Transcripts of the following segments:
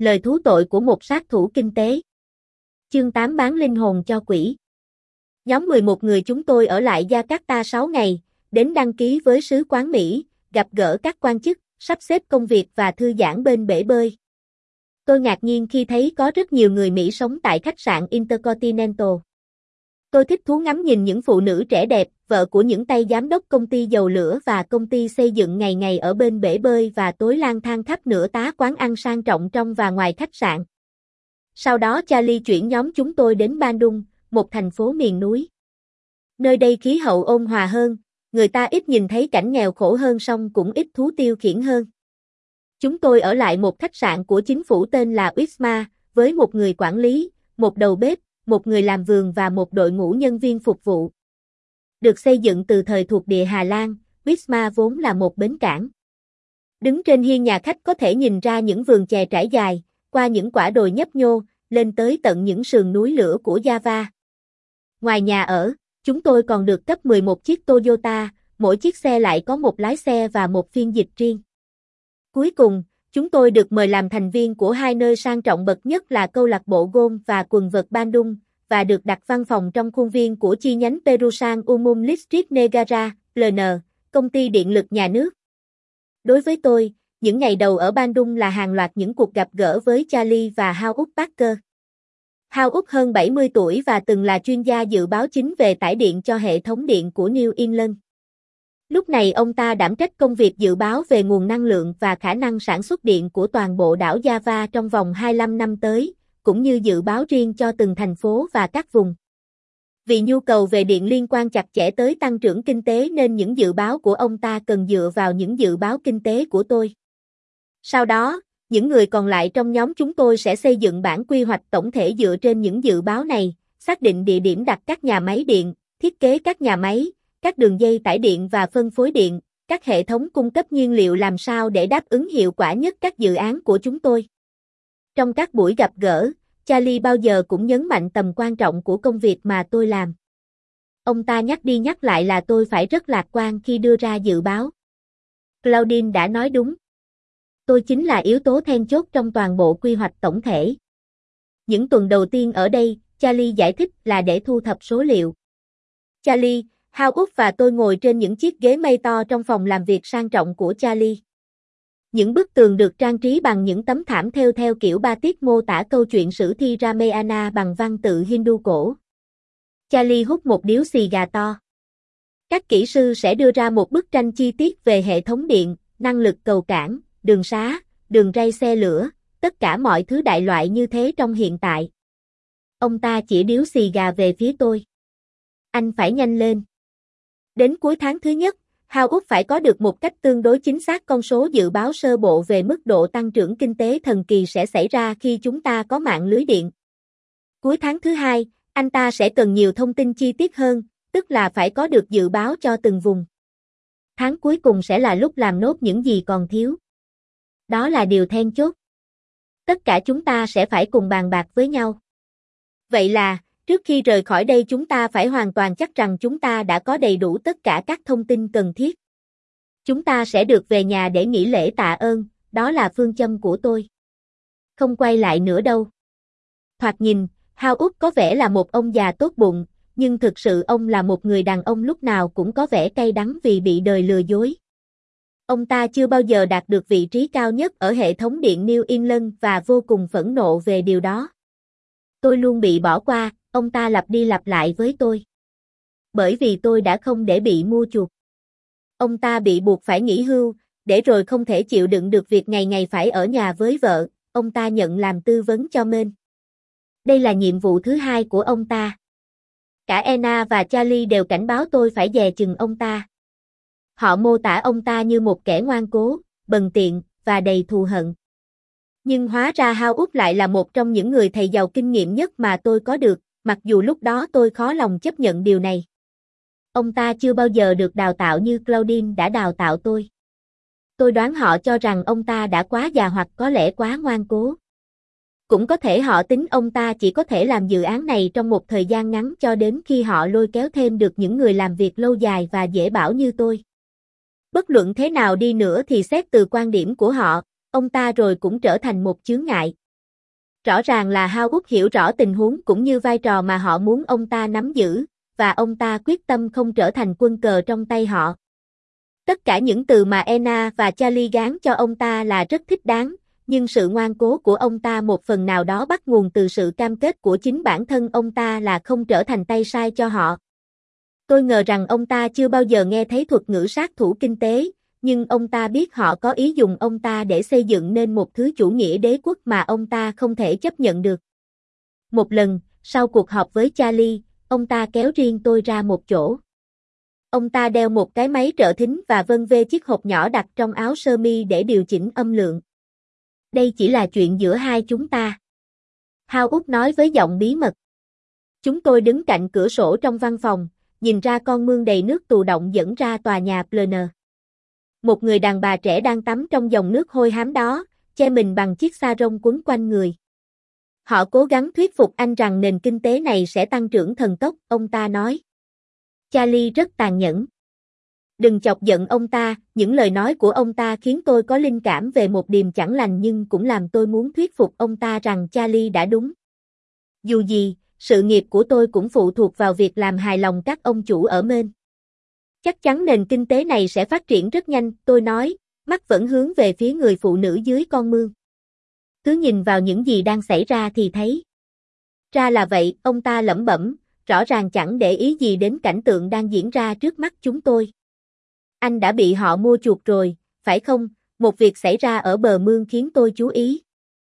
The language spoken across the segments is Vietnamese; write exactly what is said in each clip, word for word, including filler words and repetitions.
Lời thú tội của một sát thủ kinh tế. Chương tám bán linh hồn cho quỷ. Nhóm mười một người chúng tôi ở lại Jakarta sáu ngày, đến đăng ký với sứ quán Mỹ, gặp gỡ các quan chức, sắp xếp công việc và thư giãn bên bể bơi. Tôi ngạc nhiên khi thấy có rất nhiều người Mỹ sống tại khách sạn Intercontinental. Tôi thích thú ngắm nhìn những phụ nữ trẻ đẹp, vợ của những tay giám đốc công ty dầu lửa và công ty xây dựng ngày ngày ở bên bể bơi và tối lang thang khắp nửa tá quán ăn sang trọng trong và ngoài khách sạn. Sau đó Charlie chuyển nhóm chúng tôi đến Bandung, một thành phố miền núi. Nơi đây khí hậu ôn hòa hơn, người ta ít nhìn thấy cảnh nghèo khổ hơn song cũng ít thú tiêu khiển hơn. Chúng tôi ở lại một khách sạn của chính phủ tên là Wisma, với một người quản lý, một đầu bếp, một người làm vườn và một đội ngũ nhân viên phục vụ. Được xây dựng từ thời thuộc địa Hà Lan, Wisma vốn là một bến cảng. Đứng trên hiên nhà khách có thể nhìn ra những vườn chè trải dài, qua những quả đồi nhấp nhô, lên tới tận những sườn núi lửa của Java. Ngoài nhà ở, chúng tôi còn được cấp mười một chiếc Toyota, mỗi chiếc xe lại có một lái xe và một phiên dịch riêng. Cuối cùng, chúng tôi được mời làm thành viên của hai nơi sang trọng bậc nhất là câu lạc bộ golf và quần vợt Bandung, và được đặt văn phòng trong khuôn viên của chi nhánh Perusan Umum Listrik Negara, L N, công ty điện lực nhà nước. Đối với tôi, những ngày đầu ở Bandung là hàng loạt những cuộc gặp gỡ với Charlie và Howard Parker. Howard hơn bảy mươi tuổi và từng là chuyên gia dự báo chính về tải điện cho hệ thống điện của New England. Lúc này ông ta đảm trách công việc dự báo về nguồn năng lượng và khả năng sản xuất điện của toàn bộ đảo Java trong vòng hai mươi lăm năm tới, cũng như dự báo riêng cho từng thành phố và các vùng. Vì nhu cầu về điện liên quan chặt chẽ tới tăng trưởng kinh tế nên những dự báo của ông ta cần dựa vào những dự báo kinh tế của tôi. Sau đó, những người còn lại trong nhóm chúng tôi sẽ xây dựng bản quy hoạch tổng thể dựa trên những dự báo này, xác định địa điểm đặt các nhà máy điện, thiết kế các nhà máy, các đường dây tải điện và phân phối điện, các hệ thống cung cấp nhiên liệu làm sao để đáp ứng hiệu quả nhất các dự án của chúng tôi. Trong các buổi gặp gỡ, Charlie bao giờ cũng nhấn mạnh tầm quan trọng của công việc mà tôi làm. Ông ta nhắc đi nhắc lại là tôi phải rất lạc quan khi đưa ra dự báo. Claudine đã nói đúng. Tôi chính là yếu tố then chốt trong toàn bộ quy hoạch tổng thể. Những tuần đầu tiên ở đây, Charlie giải thích là để thu thập số liệu. Charlie, Howard và tôi ngồi trên những chiếc ghế mây to trong phòng làm việc sang trọng của Charlie. Những bức tường được trang trí bằng những tấm thảm thêu theo kiểu batik mô tả câu chuyện sử thi Ramayana bằng văn tự Hindu cổ. Charlie hút một điếu xì gà to. Các kỹ sư sẽ đưa ra một bức tranh chi tiết về hệ thống điện, năng lực cầu cảng, đường xá, đường ray xe lửa, tất cả mọi thứ đại loại như thế trong hiện tại. Ông ta chỉ điếu xì gà về phía tôi. Anh phải nhanh lên. Đến cuối tháng thứ nhất, Howard phải có được một cách tương đối chính xác con số dự báo sơ bộ về mức độ tăng trưởng kinh tế thần kỳ sẽ xảy ra khi chúng ta có mạng lưới điện. Cuối tháng thứ hai, anh ta sẽ cần nhiều thông tin chi tiết hơn, tức là phải có được dự báo cho từng vùng. Tháng cuối cùng sẽ là lúc làm nốt những gì còn thiếu. Đó là điều then chốt. Tất cả chúng ta sẽ phải cùng bàn bạc với nhau. Vậy là, trước khi rời khỏi đây chúng ta phải hoàn toàn chắc rằng chúng ta đã có đầy đủ tất cả các thông tin cần thiết. Chúng ta sẽ được về nhà để nghỉ lễ tạ ơn, đó là phương châm của tôi. Không quay lại nữa đâu. Thoạt nhìn, Howard có vẻ là một ông già tốt bụng, nhưng thực sự ông là một người đàn ông lúc nào cũng có vẻ cay đắng vì bị đời lừa dối. Ông ta chưa bao giờ đạt được vị trí cao nhất ở hệ thống điện New England và vô cùng phẫn nộ về điều đó. Tôi luôn bị bỏ qua, ông ta lặp đi lặp lại với tôi. Bởi vì tôi đã không để bị mua chuộc. Ông ta bị buộc phải nghỉ hưu, để rồi không thể chịu đựng được việc ngày ngày phải ở nhà với vợ, ông ta nhận làm tư vấn cho Men. Đây là nhiệm vụ thứ hai của ông ta. Cả Anna và Charlie đều cảnh báo tôi phải dè chừng ông ta. Họ mô tả ông ta như một kẻ ngoan cố, bần tiện, và đầy thù hận. Nhưng hóa ra Howard lại là một trong những người thầy giàu kinh nghiệm nhất mà tôi có được, mặc dù lúc đó tôi khó lòng chấp nhận điều này. Ông ta chưa bao giờ được đào tạo như Claudine đã đào tạo tôi. Tôi đoán họ cho rằng ông ta đã quá già hoặc có lẽ quá ngoan cố. Cũng có thể họ tính ông ta chỉ có thể làm dự án này trong một thời gian ngắn cho đến khi họ lôi kéo thêm được những người làm việc lâu dài và dễ bảo như tôi. Bất luận thế nào đi nữa thì xét từ quan điểm của họ, ông ta rồi cũng trở thành một chướng ngại. Rõ ràng là Howard hiểu rõ tình huống cũng như vai trò mà họ muốn ông ta nắm giữ, và ông ta quyết tâm không trở thành quân cờ trong tay họ. Tất cả những từ mà Anna và Charlie gán cho ông ta là rất thích đáng, nhưng sự ngoan cố của ông ta một phần nào đó bắt nguồn từ sự cam kết của chính bản thân ông ta là không trở thành tay sai cho họ. Tôi ngờ rằng ông ta chưa bao giờ nghe thấy thuật ngữ sát thủ kinh tế, nhưng ông ta biết họ có ý dùng ông ta để xây dựng nên một thứ chủ nghĩa đế quốc mà ông ta không thể chấp nhận được. Một lần, sau cuộc họp với Charlie, ông ta kéo riêng tôi ra một chỗ. Ông ta đeo một cái máy trợ thính và vân vê chiếc hộp nhỏ đặt trong áo sơ mi để điều chỉnh âm lượng. Đây chỉ là chuyện giữa hai chúng ta. Howard nói với giọng bí mật. Chúng tôi đứng cạnh cửa sổ trong văn phòng, nhìn ra con mương đầy nước tù động dẫn ra tòa nhà Plurner. Một người đàn bà trẻ đang tắm trong dòng nước hôi hám đó, che mình bằng chiếc sa rông quấn quanh người. Họ cố gắng thuyết phục anh rằng nền kinh tế này sẽ tăng trưởng thần tốc, ông ta nói. Charlie rất tàn nhẫn. Đừng chọc giận ông ta, những lời nói của ông ta khiến tôi có linh cảm về một điềm chẳng lành nhưng cũng làm tôi muốn thuyết phục ông ta rằng Charlie đã đúng. Dù gì, sự nghiệp của tôi cũng phụ thuộc vào việc làm hài lòng các ông chủ ở Maine. Chắc chắn nền kinh tế này sẽ phát triển rất nhanh, tôi nói, mắt vẫn hướng về phía người phụ nữ dưới con mương. Cứ nhìn vào những gì đang xảy ra thì thấy. Ra là vậy, ông ta lẩm bẩm, rõ ràng chẳng để ý gì đến cảnh tượng đang diễn ra trước mắt chúng tôi. Anh đã bị họ mua chuộc rồi, phải không? Một việc xảy ra ở bờ mương khiến tôi chú ý.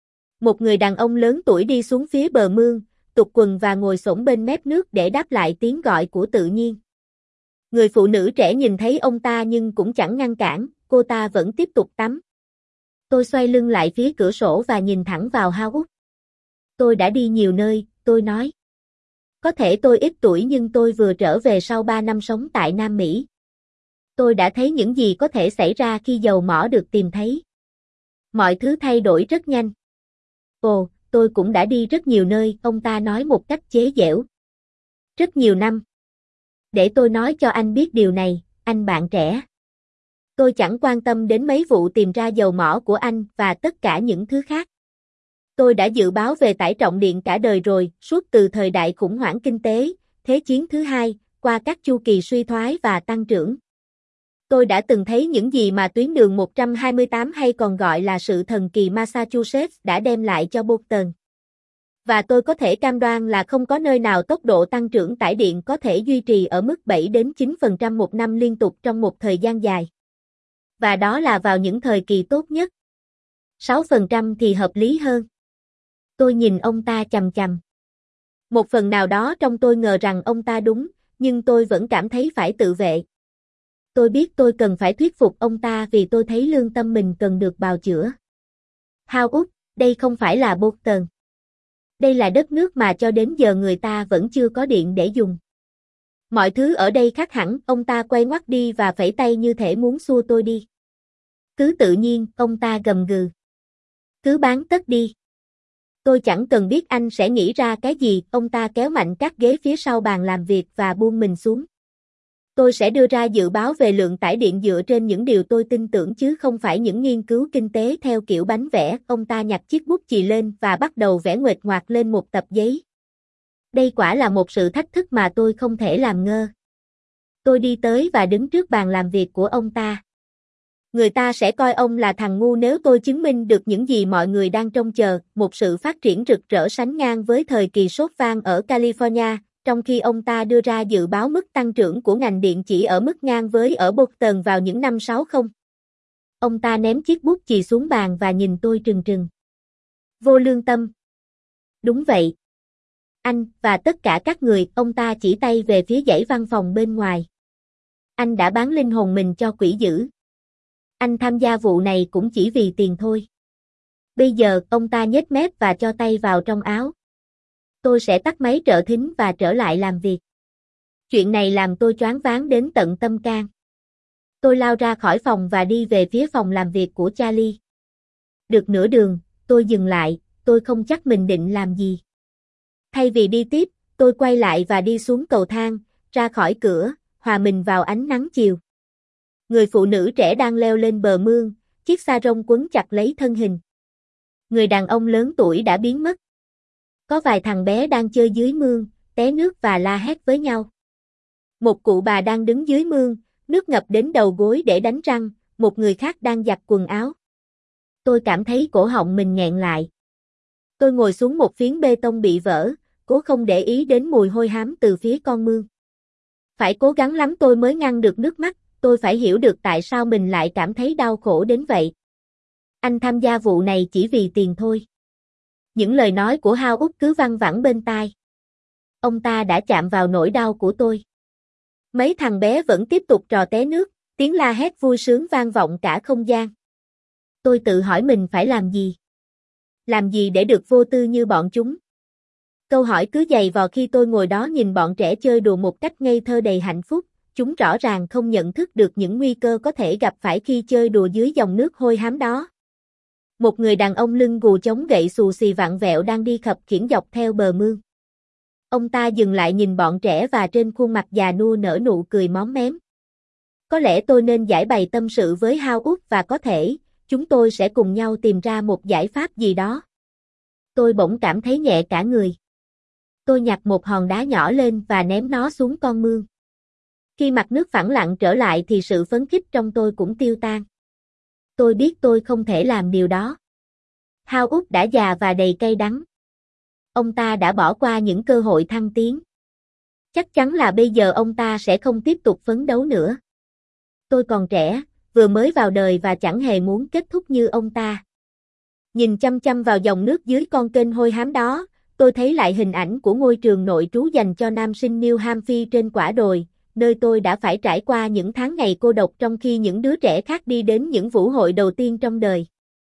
Một người đàn ông lớn tuổi đi xuống phía bờ mương, tụt quần và ngồi xổm bên mép nước để đáp lại tiếng gọi của tự nhiên. Người phụ nữ trẻ nhìn thấy ông ta nhưng cũng chẳng ngăn cản, cô ta vẫn tiếp tục tắm. Tôi xoay lưng lại phía cửa sổ và nhìn thẳng vào Howard. Tôi đã đi nhiều nơi, tôi nói. Có thể tôi ít tuổi nhưng tôi vừa trở về sau ba năm sống tại Nam Mỹ. Tôi đã thấy những gì có thể xảy ra khi dầu mỏ được tìm thấy. Mọi thứ thay đổi rất nhanh. Ồ, tôi cũng đã đi rất nhiều nơi, ông ta nói một cách chế giễu. Rất nhiều năm. Để tôi nói cho anh biết điều này, anh bạn trẻ. Tôi chẳng quan tâm đến mấy vụ tìm ra dầu mỏ của anh và tất cả những thứ khác. Tôi đã dự báo về tải trọng điện cả đời rồi, suốt từ thời đại khủng hoảng kinh tế, Thế chiến thứ hai, qua các chu kỳ suy thoái và tăng trưởng. Tôi đã từng thấy những gì mà tuyến đường một trăm hai mươi tám hay còn gọi là sự thần kỳ Massachusetts đã đem lại cho Boston. Và tôi có thể cam đoan là không có nơi nào tốc độ tăng trưởng tải điện có thể duy trì ở mức bảy đến chín phần trăm một năm liên tục trong một thời gian dài. Và đó là vào những thời kỳ tốt nhất. sáu phần trăm thì hợp lý hơn. Tôi nhìn ông ta chằm chằm. Một phần nào đó trong tôi ngờ rằng ông ta đúng, nhưng tôi vẫn cảm thấy phải tự vệ. Tôi biết tôi cần phải thuyết phục ông ta vì tôi thấy lương tâm mình cần được bào chữa. Howard, đây không phải là Boston. Đây là đất nước mà cho đến giờ người ta vẫn chưa có điện để dùng. Mọi thứ ở đây khác hẳn, ông ta quay ngoắt đi và phẩy tay như thể muốn xua tôi đi. Cứ tự nhiên, ông ta gầm gừ. Cứ bán tất đi. Tôi chẳng cần biết anh sẽ nghĩ ra cái gì, ông ta kéo mạnh các ghế phía sau bàn làm việc và buông mình xuống. Tôi sẽ đưa ra dự báo về lượng tải điện dựa trên những điều tôi tin tưởng chứ không phải những nghiên cứu kinh tế theo kiểu bánh vẽ. Ông ta nhặt chiếc bút chì lên và bắt đầu vẽ nguệch ngoạc lên một tập giấy. Đây quả là một sự thách thức mà tôi không thể làm ngơ. Tôi đi tới và đứng trước bàn làm việc của ông ta. Người ta sẽ coi ông là thằng ngu nếu tôi chứng minh được những gì mọi người đang trông chờ, một sự phát triển rực rỡ sánh ngang với thời kỳ sốt vang ở California, trong khi ông ta đưa ra dự báo mức tăng trưởng của ngành điện chỉ ở mức ngang với ở Boston vào những năm sáu mươi. Ông ta ném chiếc bút chì xuống bàn và nhìn tôi trừng trừng. Vô lương tâm. Đúng vậy. Anh, và tất cả các người, ông ta chỉ tay về phía dãy văn phòng bên ngoài. Anh đã bán linh hồn mình cho quỷ dữ. Anh tham gia vụ này cũng chỉ vì tiền thôi. Bây giờ, ông ta nhếch mép và cho tay vào trong áo. Tôi sẽ tắt máy trợ thính và trở lại làm việc. Chuyện này làm tôi choáng váng đến tận tâm can. Tôi lao ra khỏi phòng và đi về phía phòng làm việc của Charlie. Được nửa đường, tôi dừng lại, tôi không chắc mình định làm gì. Thay vì đi tiếp, tôi quay lại và đi xuống cầu thang, ra khỏi cửa, hòa mình vào ánh nắng chiều. Người phụ nữ trẻ đang leo lên bờ mương, chiếc sa rông quấn chặt lấy thân hình. Người đàn ông lớn tuổi đã biến mất. Có vài thằng bé đang chơi dưới mương, té nước và la hét với nhau. Một cụ bà đang đứng dưới mương, nước ngập đến đầu gối để đánh răng, một người khác đang giặt quần áo. Tôi cảm thấy cổ họng mình nghẹn lại. Tôi ngồi xuống một phiến bê tông bị vỡ, cố không để ý đến mùi hôi hám từ phía con mương. Phải cố gắng lắm tôi mới ngăn được nước mắt, tôi phải hiểu được tại sao mình lại cảm thấy đau khổ đến vậy. Anh tham gia vụ này chỉ vì tiền thôi. Những lời nói của Hao Úc cứ văng vẳng bên tai. Ông ta đã chạm vào nỗi đau của tôi. Mấy thằng bé vẫn tiếp tục trò té nước, tiếng la hét vui sướng vang vọng cả không gian. Tôi tự hỏi mình phải làm gì? Làm gì để được vô tư như bọn chúng? Câu hỏi cứ giày vò khi tôi ngồi đó nhìn bọn trẻ chơi đùa một cách ngây thơ đầy hạnh phúc, chúng rõ ràng không nhận thức được những nguy cơ có thể gặp phải khi chơi đùa dưới dòng nước hôi hám đó. Một người đàn ông lưng gù chống gậy xù xì vặn vẹo đang đi khập khiễng dọc theo bờ mương. Ông ta dừng lại nhìn bọn trẻ và trên khuôn mặt già nua nở nụ cười móm mém. Có lẽ tôi nên giải bày tâm sự với Hao Úc và có thể, chúng tôi sẽ cùng nhau tìm ra một giải pháp gì đó. Tôi bỗng cảm thấy nhẹ cả người. Tôi nhặt một hòn đá nhỏ lên và ném nó xuống con mương. Khi mặt nước phẳng lặng trở lại thì sự phấn khích trong tôi cũng tiêu tan. Tôi biết tôi không thể làm điều đó. Hao Úc đã già và đầy cay đắng. Ông ta đã bỏ qua những cơ hội thăng tiến. Chắc chắn là bây giờ ông ta sẽ không tiếp tục phấn đấu nữa. Tôi còn trẻ, vừa mới vào đời và chẳng hề muốn kết thúc như ông ta. Nhìn chăm chăm vào dòng nước dưới con kênh hôi hám đó, tôi thấy lại hình ảnh của ngôi trường nội trú dành cho nam sinh New Hampshire trên quả đồi, nơi tôi đã phải trải qua những tháng ngày cô độc trong khi những đứa trẻ khác đi đến những vũ hội đầu tiên trong đời.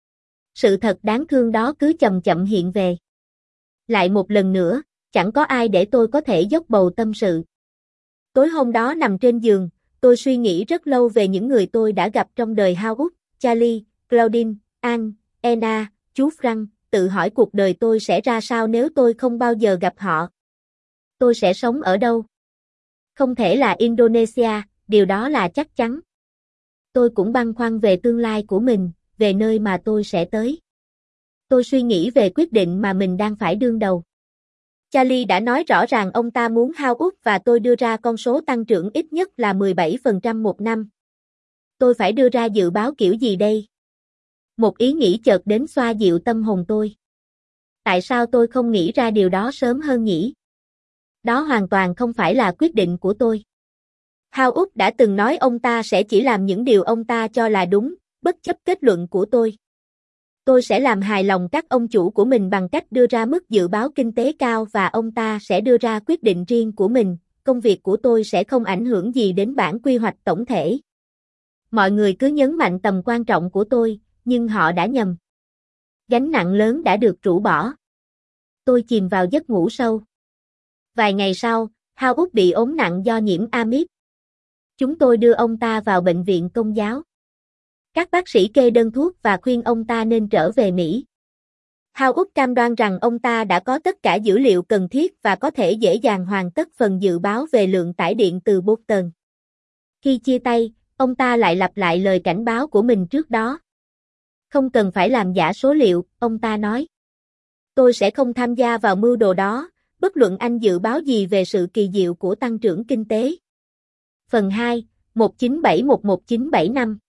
Sự thật đáng thương đó cứ chậm chậm hiện về. Lại một lần nữa, chẳng có ai để tôi có thể dốc bầu tâm sự. Tối hôm đó nằm trên giường, tôi suy nghĩ rất lâu về những người tôi đã gặp trong đời Hao Úc, Charlie, Claudine, Anne, Anna, chú Frank, tự hỏi cuộc đời tôi sẽ ra sao nếu tôi không bao giờ gặp họ. Tôi sẽ sống ở đâu? Không thể là Indonesia, điều đó là chắc chắn. Tôi cũng băn khoăn về tương lai của mình, về nơi mà tôi sẽ tới. Tôi suy nghĩ về quyết định mà mình đang phải đương đầu. Charlie đã nói rõ ràng ông ta muốn Hao Úc và tôi đưa ra con số tăng trưởng ít nhất là mười bảy phần trăm một năm. Tôi phải đưa ra dự báo kiểu gì đây? Một ý nghĩ chợt đến xoa dịu tâm hồn tôi. Tại sao tôi không nghĩ ra điều đó sớm hơn nhỉ? Đó hoàn toàn không phải là quyết định của tôi. Hao Úc đã từng nói ông ta sẽ chỉ làm những điều ông ta cho là đúng, bất chấp kết luận của tôi. Tôi sẽ làm hài lòng các ông chủ của mình bằng cách đưa ra mức dự báo kinh tế cao và ông ta sẽ đưa ra quyết định riêng của mình, công việc của tôi sẽ không ảnh hưởng gì đến bản quy hoạch tổng thể. Mọi người cứ nhấn mạnh tầm quan trọng của tôi, nhưng họ đã nhầm. Gánh nặng lớn đã được rũ bỏ. Tôi chìm vào giấc ngủ sâu. Vài ngày sau, Hao Úc bị ốm nặng do nhiễm amip. Chúng tôi đưa ông ta vào bệnh viện công giáo. Các bác sĩ kê đơn thuốc và khuyên ông ta nên trở về Mỹ. Hao Úc cam đoan rằng ông ta đã có tất cả dữ liệu cần thiết và có thể dễ dàng hoàn tất phần dự báo về lượng tải điện từ Boston. Khi chia tay, ông ta lại lặp lại lời cảnh báo của mình trước đó. Không cần phải làm giả số liệu, ông ta nói. Tôi sẽ không tham gia vào mưu đồ đó, bất luận anh dự báo gì về sự kỳ diệu của tăng trưởng kinh tế. Phần hai, một chín bảy một một chín bảy năm